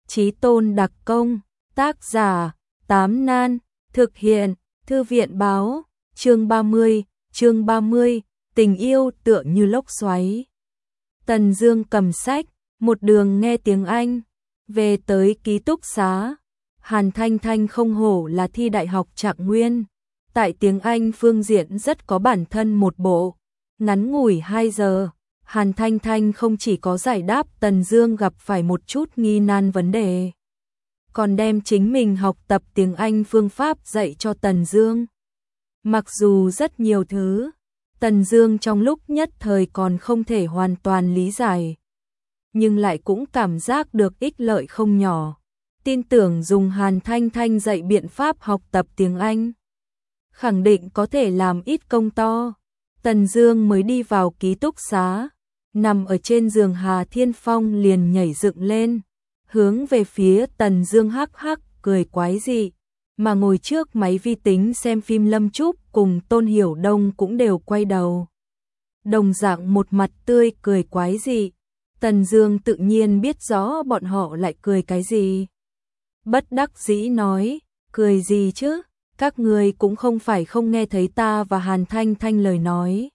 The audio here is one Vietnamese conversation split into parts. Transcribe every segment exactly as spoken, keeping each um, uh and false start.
Chí tôn đặc công, tác giả, Tám Nan, thực hiện, Thư viện báo, chương ba mươi, chương ba mươi, tình yêu tựa như lốc xoáy. Tần Dương cầm sách, một đường nghe tiếng Anh, về tới ký túc xá. Hàn Thanh Thanh không hổ là thi đại học Trạng Nguyên, tại tiếng Anh phương diện rất có bản thân một bộ. Ngắn ngủi hai giờ, Hàn Thanh Thanh không chỉ có giải đáp Tần Dương gặp phải một chút nghi nan vấn đề, còn đem chính mình học tập tiếng Anh phương pháp dạy cho Tần Dương. Mặc dù rất nhiều thứ, Tần Dương trong lúc nhất thời còn không thể hoàn toàn lý giải, nhưng lại cũng cảm giác được ích lợi không nhỏ. Tin tưởng dùng Hàn Thanh Thanh dạy biện pháp học tập tiếng Anh, khẳng định có thể làm ít công to. Tần Dương mới đi vào ký túc xá, nằm ở trên giường Hà Thiên Phong liền nhảy dựng lên, hướng về phía Tần Dương hắc hắc cười quái dị, mà ngồi trước máy vi tính xem phim Lâm Trúc cùng Tôn Hiểu Đông cũng đều quay đầu. Đồng dạng một mặt tươi cười quái dị. Tần Dương tự nhiên biết rõ bọn họ lại cười cái gì. Bất đắc dĩ nói, cười gì chứ, các người cũng không phải không nghe thấy ta và Hàn Thanh Thanh lời nói.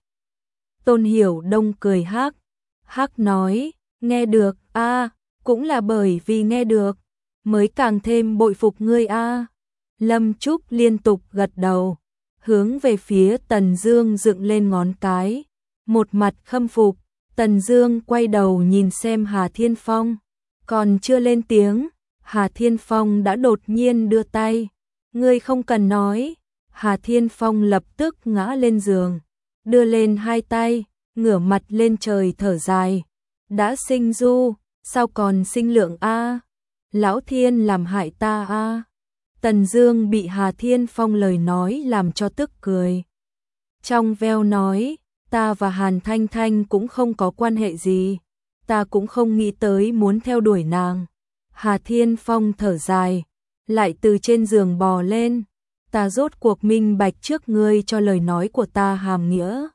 Tôn Hiểu Đông cười hắc, hắc nói, nghe được, a, à, cũng là bởi vì nghe được, mới càng thêm bội phục ngươi a. À. Lâm Trúc liên tục gật đầu, hướng về phía Tần Dương dựng lên ngón cái, một mặt khâm phục. Tần Dương quay đầu nhìn xem Hà Thiên Phong, còn chưa lên tiếng, Hà Thiên Phong đã đột nhiên đưa tay. Ngươi không cần nói. Hà Thiên Phong lập tức ngã lên giường, đưa lên hai tay, ngửa mặt lên trời thở dài. Đã sinh du, sao còn sinh lượng a? Lão Thiên làm hại ta a. Tần Dương bị Hà Thiên Phong lời nói làm cho tức cười. Trong veo nói, ta và Hàn Thanh Thanh cũng không có quan hệ gì, ta cũng không nghĩ tới muốn theo đuổi nàng. Hà Thiên Phong thở dài, lại từ trên giường bò lên, ta rốt cuộc minh bạch trước ngươi cho lời nói của ta hàm nghĩa.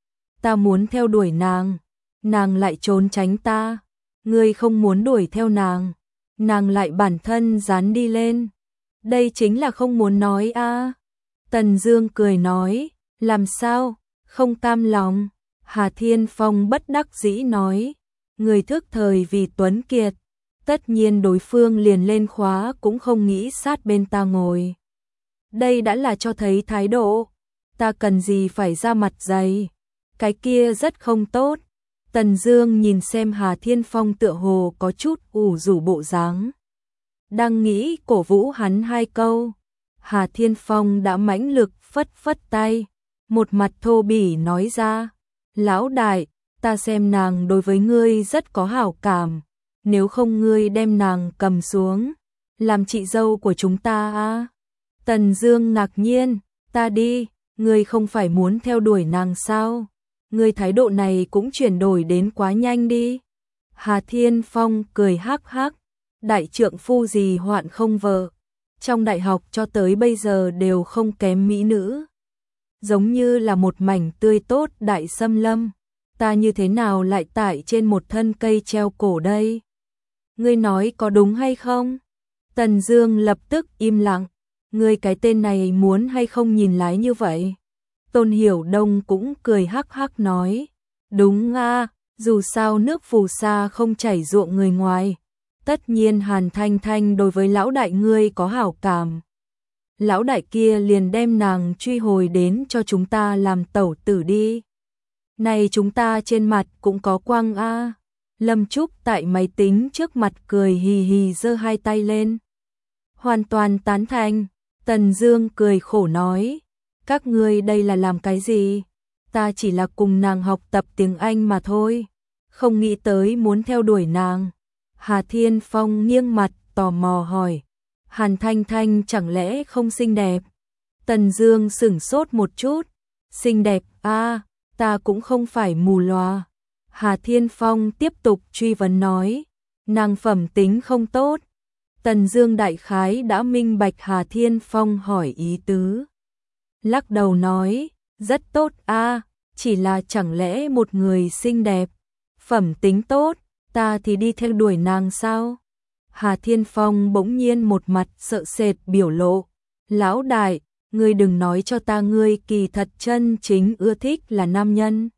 Ta muốn theo đuổi nàng, nàng lại trốn tránh ta, ngươi không muốn đuổi theo nàng, nàng lại bản thân dán đi lên. Đây chính là không muốn nói a. À. Tần Dương cười nói, làm sao? Không cam lòng. Hà Thiên Phong bất đắc dĩ nói, người thức thời vì tuấn kiệt, tất nhiên đối phương liền lên khóa cũng không nghĩ sát bên ta ngồi. Đây đã là cho thấy thái độ, ta cần gì phải ra mặt dày, cái kia rất không tốt. Tần Dương nhìn xem Hà Thiên Phong tựa hồ có chút ủ rũ bộ dáng, đang nghĩ cổ vũ hắn hai câu. Hà Thiên Phong đã mãnh lực phất phất tay, một mặt thô bỉ nói ra, lão đại, ta xem nàng đối với ngươi rất có hảo cảm, nếu không ngươi đem nàng cầm xuống, làm chị dâu của chúng ta a. Tần Dương ngạc nhiên, ta đi, ngươi không phải muốn theo đuổi nàng sao? Ngươi thái độ này cũng chuyển đổi đến quá nhanh đi. Hà Thiên Phong cười hắc hắc, đại trượng phu gì hoạn không vợ, trong đại học cho tới bây giờ đều không kém mỹ nữ. Giống như là một mảnh tươi tốt đại xâm lâm, ta như thế nào lại tại trên một thân cây treo cổ đây? Ngươi nói có đúng hay không? Tần Dương lập tức im lặng, ngươi cái tên này muốn hay không nhìn lái như vậy? Tôn Hiểu Đông cũng cười hắc hắc nói, đúng a, dù sao nước phù sa không chảy ruộng người ngoài, tất nhiên Hàn Thanh Thanh đối với lão đại ngươi có hảo cảm. Lão đại kia liền đem nàng truy hồi đến cho chúng ta làm tẩu tử đi. Này chúng ta trên mặt cũng có quang a. Lâm Trúc tại máy tính trước mặt cười hì hì giơ hai tay lên. Hoàn toàn tán thành. Tần Dương cười khổ nói, các ngươi đây là làm cái gì? Ta chỉ là cùng nàng học tập tiếng Anh mà thôi, không nghĩ tới muốn theo đuổi nàng. Hà Thiên Phong nghiêng mặt tò mò hỏi, Hàn Thanh Thanh chẳng lẽ không xinh đẹp? Tần Dương sững sốt một chút, xinh đẹp a, à, ta cũng không phải mù lòa. Hà Thiên Phong tiếp tục truy vấn nói, nàng phẩm tính không tốt. Tần Dương đại khái đã minh bạch Hà Thiên Phong hỏi ý tứ, lắc đầu nói, rất tốt a, à, chỉ là chẳng lẽ một người xinh đẹp, phẩm tính tốt, ta thì đi theo đuổi nàng sao? Hà Thiên Phong bỗng nhiên một mặt sợ sệt biểu lộ. Lão đại, ngươi đừng nói cho ta ngươi kỳ thật chân chính ưa thích là nam nhân.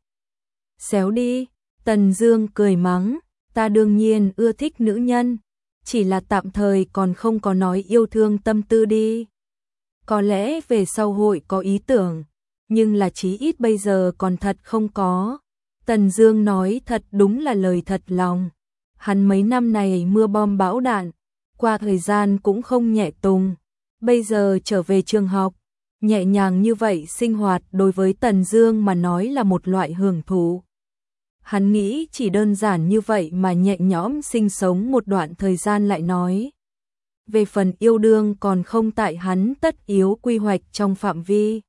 Xéo đi, Tần Dương cười mắng, ta đương nhiên ưa thích nữ nhân, chỉ là tạm thời còn không có nói yêu thương tâm tư đi. Có lẽ về sau hội có ý tưởng, nhưng là chí ít bây giờ còn thật không có. Tần Dương nói thật đúng là lời thật lòng. Hắn mấy năm này mưa bom bão đạn, qua thời gian cũng không nhẹ tùng. Bây giờ trở về trường học, nhẹ nhàng như vậy sinh hoạt đối với Tần Dương mà nói là một loại hưởng thụ. Hắn nghĩ chỉ đơn giản như vậy mà nhẹ nhõm sinh sống một đoạn thời gian lại nói. Về phần yêu đương còn không tại hắn tất yếu quy hoạch trong phạm vi.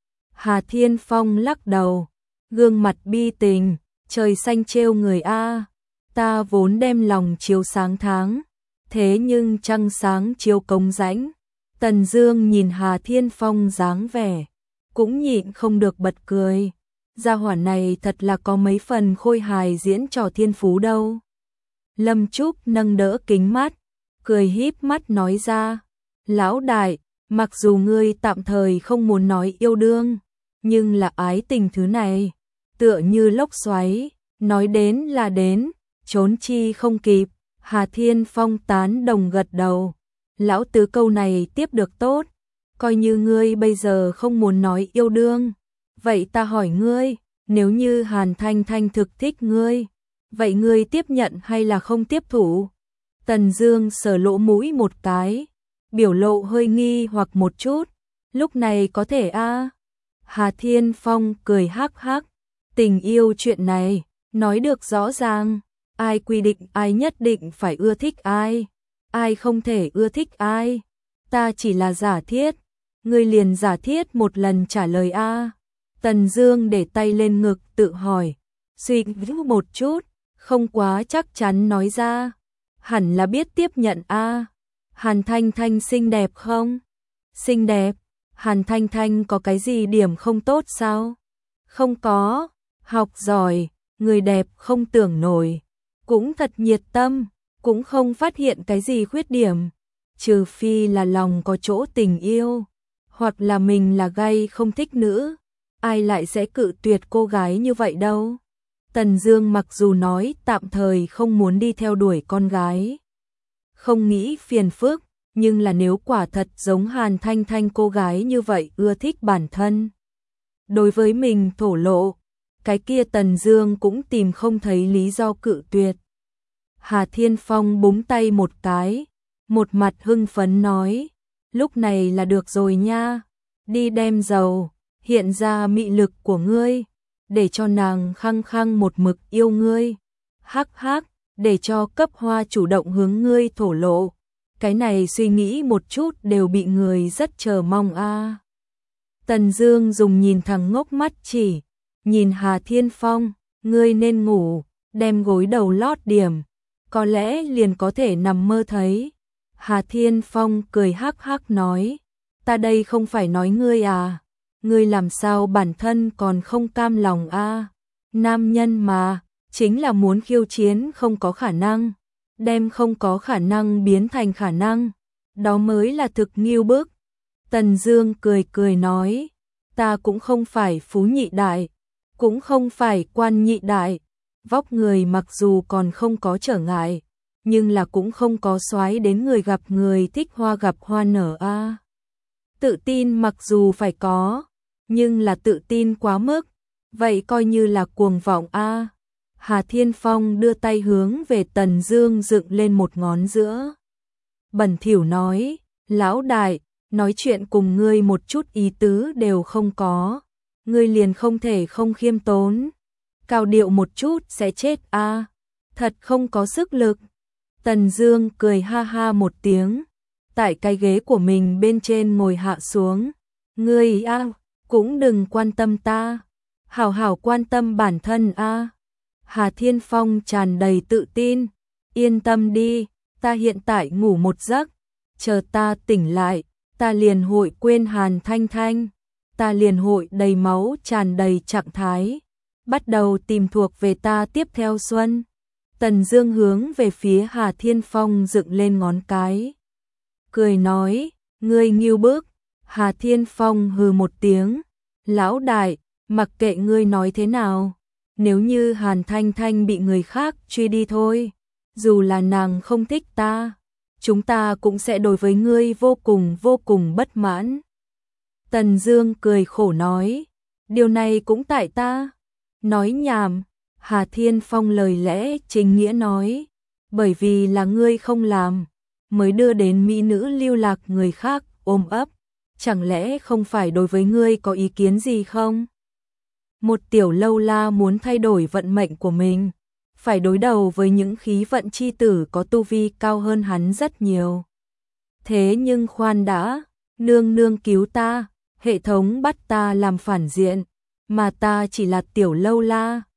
Hà Thiên Phong lắc đầu, gương mặt bi tình, trời xanh trêu người a, ta vốn đem lòng chiếu sáng tháng, thế nhưng trăng sáng chiếu cống rãnh. Tần Dương nhìn Hà Thiên Phong dáng vẻ, cũng nhịn không được bật cười. Gia hỏa này thật là có mấy phần khôi hài diễn trò thiên phú đâu. Lâm Trúc nâng đỡ kính mắt, cười híp mắt nói ra, lão đại, mặc dù ngươi tạm thời không muốn nói yêu đương, nhưng là ái tình thứ này, tựa như lốc xoáy, nói đến là đến, trốn chi không kịp. Hà Thiên Phong tán đồng gật đầu, lão tứ câu này tiếp được tốt, coi như ngươi bây giờ không muốn nói yêu đương. Vậy ta hỏi ngươi, nếu như Hàn Thanh Thanh thực thích ngươi, vậy ngươi tiếp nhận hay là không tiếp thủ? Tần Dương sờ lỗ mũi một cái, biểu lộ hơi nghi hoặc một chút, lúc này có thể a? À? Hà Thiên Phong cười hắc hắc, tình yêu chuyện này, nói được rõ ràng, ai quy định ai nhất định phải ưa thích ai, ai không thể ưa thích ai, ta chỉ là giả thiết, ngươi liền giả thiết một lần trả lời a. À? Tần Dương để tay lên ngực tự hỏi, suy nghĩ một chút, không quá chắc chắn nói ra, hẳn là biết tiếp nhận a. À. Hàn Thanh Thanh xinh đẹp không? Xinh đẹp. Hàn Thanh Thanh có cái gì điểm không tốt sao? Không có, học giỏi, người đẹp không tưởng nổi, cũng thật nhiệt tâm, cũng không phát hiện cái gì khuyết điểm, trừ phi là lòng có chỗ tình yêu, hoặc là mình là gay không thích nữ, ai lại sẽ cự tuyệt cô gái như vậy đâu. Tần Dương mặc dù nói tạm thời không muốn đi theo đuổi con gái, không nghĩ phiền phức, nhưng là nếu quả thật giống Hàn Thanh Thanh cô gái như vậy ưa thích bản thân, đối với mình thổ lộ, cái kia Tần Dương cũng tìm không thấy lý do cự tuyệt. Hà Thiên Phong búng tay một cái, một mặt hưng phấn nói, lúc này là được rồi nha, đi đem dầu, hiện ra mị lực của ngươi, để cho nàng khăng khăng một mực yêu ngươi, hắc hắc, để cho cấp hoa chủ động hướng ngươi thổ lộ. Cái này suy nghĩ một chút đều bị người rất chờ mong a. À. Tần Dương dùng nhìn thẳng ngốc mắt chỉ, nhìn Hà Thiên Phong, ngươi nên ngủ, đem gối đầu lót điểm, có lẽ liền có thể nằm mơ thấy. Hà Thiên Phong cười hắc hắc nói, ta đây không phải nói ngươi à, ngươi làm sao bản thân còn không cam lòng a? À? Nam nhân mà, chính là muốn khiêu chiến không có khả năng, đem không có khả năng biến thành khả năng, đó mới là thực nghiêu bức. Tần Dương cười cười nói, ta cũng không phải phú nhị đại, cũng không phải quan nhị đại, vóc người mặc dù còn không có trở ngại, nhưng là cũng không có soái đến người gặp người thích hoa gặp hoa nở a. À. Tự tin mặc dù phải có, nhưng là tự tin quá mức, vậy coi như là cuồng vọng a. À. Hà Thiên Phong đưa tay hướng về Tần Dương dựng lên một ngón giữa. Bẩn thỉu nói, lão đại, nói chuyện cùng ngươi một chút ý tứ đều không có, ngươi liền không thể không khiêm tốn, cao điệu một chút sẽ chết a, à. Thật không có sức lực. Tần Dương cười ha ha một tiếng, tại cái ghế của mình bên trên ngồi hạ xuống, ngươi a, à, cũng đừng quan tâm ta, hảo hảo quan tâm bản thân a. À. Hà Thiên Phong tràn đầy tự tin, yên tâm đi, ta hiện tại ngủ một giấc, chờ ta tỉnh lại, ta liền hội quên Hàn Thanh Thanh, ta liền hội đầy máu tràn đầy trạng thái, bắt đầu tìm thuộc về ta tiếp theo xuân. Tần Dương hướng về phía Hà Thiên Phong dựng lên ngón cái. Cười nói, ngươi nghiêu bức. Hà Thiên Phong hừ một tiếng, lão đại, mặc kệ ngươi nói thế nào. Nếu như Hàn Thanh Thanh bị người khác truy đi thôi, dù là nàng không thích ta, chúng ta cũng sẽ đối với ngươi vô cùng vô cùng bất mãn. Tần Dương cười khổ nói, điều này cũng tại ta. Nói nhảm, Hà Thiên Phong lời lẽ chính nghĩa nói, bởi vì là ngươi không làm, mới đưa đến mỹ nữ lưu lạc người khác ôm ấp, chẳng lẽ không phải đối với ngươi có ý kiến gì không? Một tiểu lâu la muốn thay đổi vận mệnh của mình, phải đối đầu với những khí vận chi tử có tu vi cao hơn hắn rất nhiều. Thế nhưng khoan đã, nương nương cứu ta, hệ thống bắt ta làm phản diện, mà ta chỉ là tiểu lâu la,